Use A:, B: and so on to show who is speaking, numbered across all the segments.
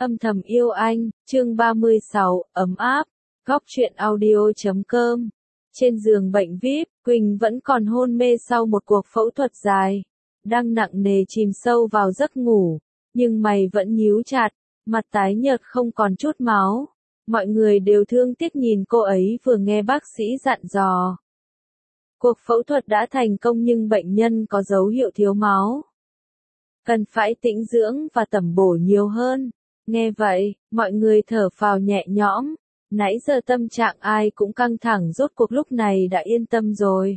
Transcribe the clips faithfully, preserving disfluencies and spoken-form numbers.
A: Âm thầm yêu anh, chương ba mươi sáu, ấm áp, góc truyện audio.com. Trên giường bệnh vi ai pi, Quỳnh vẫn còn hôn mê sau một cuộc phẫu thuật dài. Đang nặng nề chìm sâu vào giấc ngủ, nhưng mày vẫn nhíu chặt, mặt tái nhợt không còn chút máu. Mọi người đều thương tiếc nhìn cô ấy vừa nghe bác sĩ dặn dò. Cuộc phẫu thuật đã thành công nhưng bệnh nhân có dấu hiệu thiếu máu. Cần phải tĩnh dưỡng và tẩm bổ nhiều hơn. Nghe vậy, mọi người thở phào nhẹ nhõm. Nãy giờ tâm trạng ai cũng căng thẳng, rốt cuộc lúc này đã yên tâm rồi.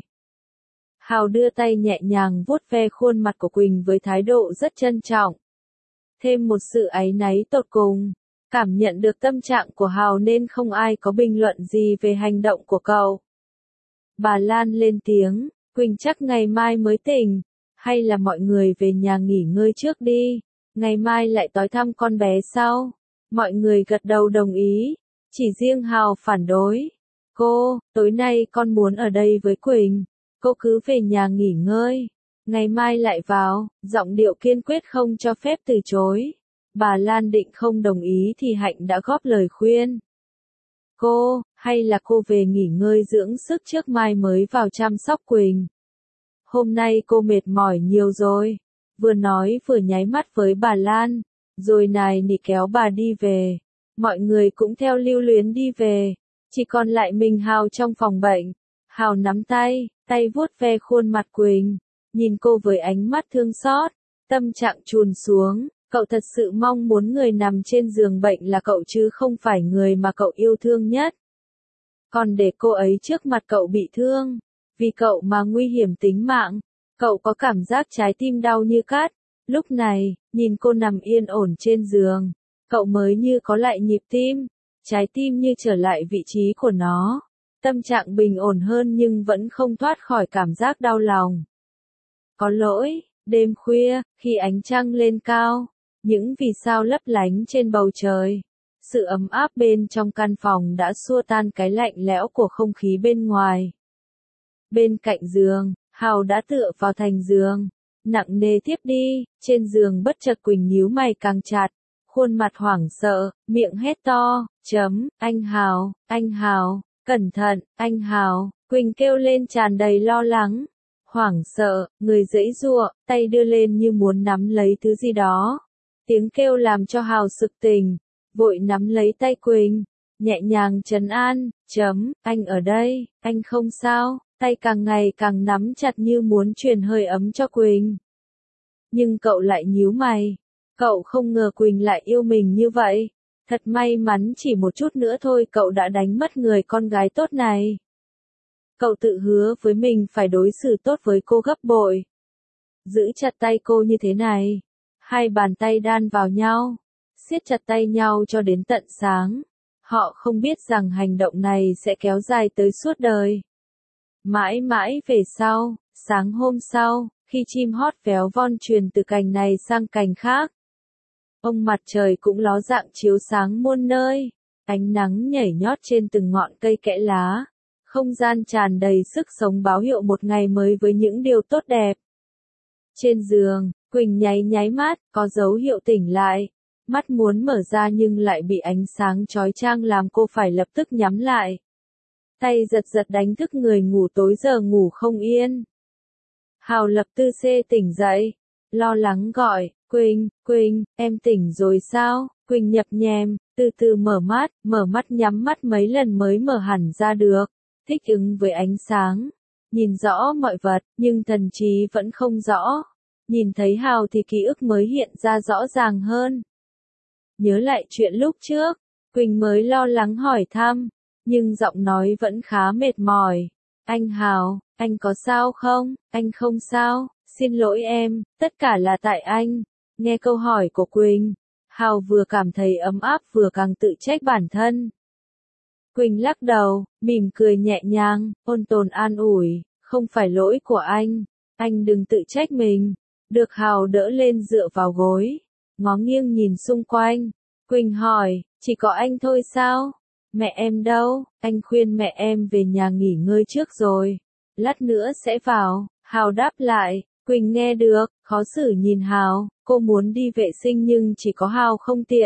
A: Hào đưa tay nhẹ nhàng vuốt ve khuôn mặt của Quỳnh với thái độ rất trân trọng. Thêm một sự áy náy tột cùng. Cảm nhận được tâm trạng của Hào nên không ai có bình luận gì về hành động của cậu. Bà Lan lên tiếng, Quỳnh chắc ngày mai mới tỉnh, hay là mọi người về nhà nghỉ ngơi trước đi, ngày mai lại tới thăm con bé sau. Mọi người gật đầu đồng ý, chỉ riêng Hào phản đối. Cô, tối nay con muốn ở đây với Quỳnh, cô cứ về nhà nghỉ ngơi, ngày mai lại vào, giọng điệu kiên quyết không cho phép từ chối. Bà Lan định không đồng ý thì Hạnh đã góp lời khuyên. Cô, hay là cô về nghỉ ngơi dưỡng sức trước mai mới vào chăm sóc Quỳnh. Hôm nay cô mệt mỏi nhiều rồi. Vừa nói vừa nháy mắt với bà Lan, rồi nài nỉ kéo bà đi về. Mọi người cũng theo lưu luyến đi về, chỉ còn lại mình Hào trong phòng bệnh. Hào nắm tay, tay vuốt ve khuôn mặt Quỳnh, nhìn cô với ánh mắt thương xót, tâm trạng trùn xuống. Cậu thật sự mong muốn người nằm trên giường bệnh là cậu chứ không phải người mà cậu yêu thương nhất. Còn để cô ấy trước mặt cậu bị thương, vì cậu mà nguy hiểm tính mạng, cậu có cảm giác trái tim đau như cắt. Lúc này, nhìn cô nằm yên ổn trên giường, cậu mới như có lại nhịp tim, trái tim như trở lại vị trí của nó. Tâm trạng bình ổn hơn nhưng vẫn không thoát khỏi cảm giác đau lòng. Có lỗi, đêm khuya, khi ánh trăng lên cao, những vì sao lấp lánh trên bầu trời, sự ấm áp bên trong căn phòng đã xua tan cái lạnh lẽo của không khí bên ngoài. Bên cạnh giường, Hào đã tựa vào thành giường, nặng nề thiếp đi. Trên giường bất chợt Quỳnh nhíu mày càng chặt, khuôn mặt hoảng sợ, miệng hét to, chấm, anh Hào, anh Hào, cẩn thận, anh Hào. Quỳnh kêu lên tràn đầy lo lắng, hoảng sợ, người giãy giụa, tay đưa lên như muốn nắm lấy thứ gì đó. Tiếng kêu làm cho Hào sực tỉnh, vội nắm lấy tay Quỳnh, nhẹ nhàng trấn an, chấm, anh ở đây, anh không sao. Tay càng ngày càng nắm chặt như muốn truyền hơi ấm cho Quỳnh. Nhưng cậu lại nhíu mày, cậu không ngờ Quỳnh lại yêu mình như vậy. Thật may mắn, chỉ một chút nữa thôi cậu đã đánh mất người con gái tốt này. Cậu tự hứa với mình phải đối xử tốt với cô gấp bội. Giữ chặt tay cô như thế này, hai bàn tay đan vào nhau, siết chặt tay nhau cho đến tận sáng. Họ không biết rằng hành động này sẽ kéo dài tới suốt đời. Mãi mãi về sau, sáng hôm sau, khi chim hót véo von truyền từ cành này sang cành khác, ông mặt trời cũng ló dạng chiếu sáng muôn nơi, ánh nắng nhảy nhót trên từng ngọn cây kẽ lá, không gian tràn đầy sức sống báo hiệu một ngày mới với những điều tốt đẹp. Trên giường, Quỳnh nháy nháy mắt, có dấu hiệu tỉnh lại, mắt muốn mở ra nhưng lại bị ánh sáng chói chang làm cô phải lập tức nhắm lại. Tay giật giật đánh thức người ngủ tối giờ ngủ không yên. Hào lập tư xê tỉnh dậy, lo lắng gọi, Quỳnh, Quỳnh, em tỉnh rồi sao? Quỳnh nhập nhèm, từ từ mở mắt, mở mắt nhắm mắt mấy lần mới mở hẳn ra được, thích ứng với ánh sáng, nhìn rõ mọi vật, nhưng thần trí vẫn không rõ. Nhìn thấy Hào thì ký ức mới hiện ra rõ ràng hơn. Nhớ lại chuyện lúc trước, Quỳnh mới lo lắng hỏi thăm, nhưng giọng nói vẫn khá mệt mỏi. Anh Hào, anh có sao không? Anh không sao, xin lỗi em, tất cả là tại anh. Nghe câu hỏi của Quỳnh, Hào vừa cảm thấy ấm áp vừa càng tự trách bản thân. Quỳnh lắc đầu, mỉm cười nhẹ nhàng, ôn tồn an ủi, không phải lỗi của anh, anh đừng tự trách mình. Được Hào đỡ lên dựa vào gối, ngó nghiêng nhìn xung quanh. Quỳnh hỏi, chỉ có anh thôi sao? Mẹ em đâu? Anh khuyên mẹ em về nhà nghỉ ngơi trước rồi, lát nữa sẽ vào. Hào đáp lại. Quỳnh nghe được, khó xử nhìn Hào, cô muốn đi vệ sinh nhưng chỉ có Hào không tiện,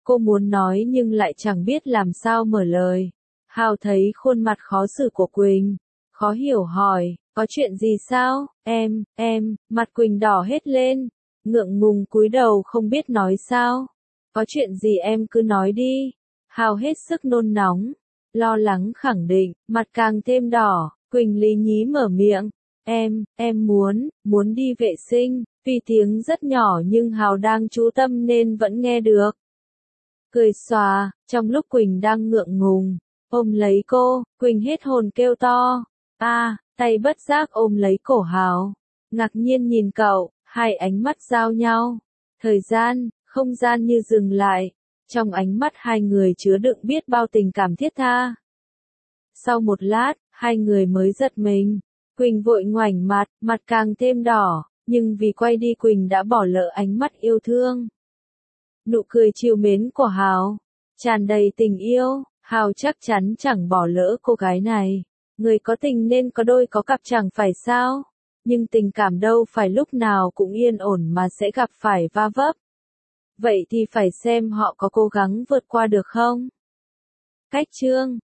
A: Cô muốn nói nhưng lại chẳng biết làm sao mở lời. Hào thấy khuôn mặt khó xử của Quỳnh, khó hiểu hỏi, có chuyện gì sao, em, em, mặt Quỳnh đỏ hết lên, ngượng ngùng cúi đầu không biết nói sao. Có chuyện gì em cứ nói đi. Hào hết sức nôn nóng, lo lắng khẳng định, mặt càng thêm đỏ. Quỳnh lý nhí mở miệng, em, em muốn, muốn đi vệ sinh. Tuy tiếng rất nhỏ nhưng Hào đang chú tâm nên vẫn nghe được. Cười xòa, trong lúc Quỳnh đang ngượng ngùng, ôm lấy cô, Quỳnh hết hồn kêu to. A, à, tay bất giác ôm lấy cổ Hào. Ngạc nhiên nhìn cậu, hai ánh mắt giao nhau. Thời gian, không gian như dừng lại. Trong ánh mắt hai người chứa đựng biết bao tình cảm thiết tha. Sau một lát, hai người mới giật mình. Quỳnh vội ngoảnh mặt, mặt càng thêm đỏ, nhưng vì quay đi Quỳnh đã bỏ lỡ ánh mắt yêu thương. Nụ cười trìu mến của Hào, tràn đầy tình yêu. Hào chắc chắn chẳng bỏ lỡ cô gái này. Người có tình nên có đôi có cặp chẳng phải sao. Nhưng tình cảm đâu phải lúc nào cũng yên ổn mà sẽ gặp phải va vấp. Vậy thì phải xem họ có cố gắng vượt qua được không? Cách chương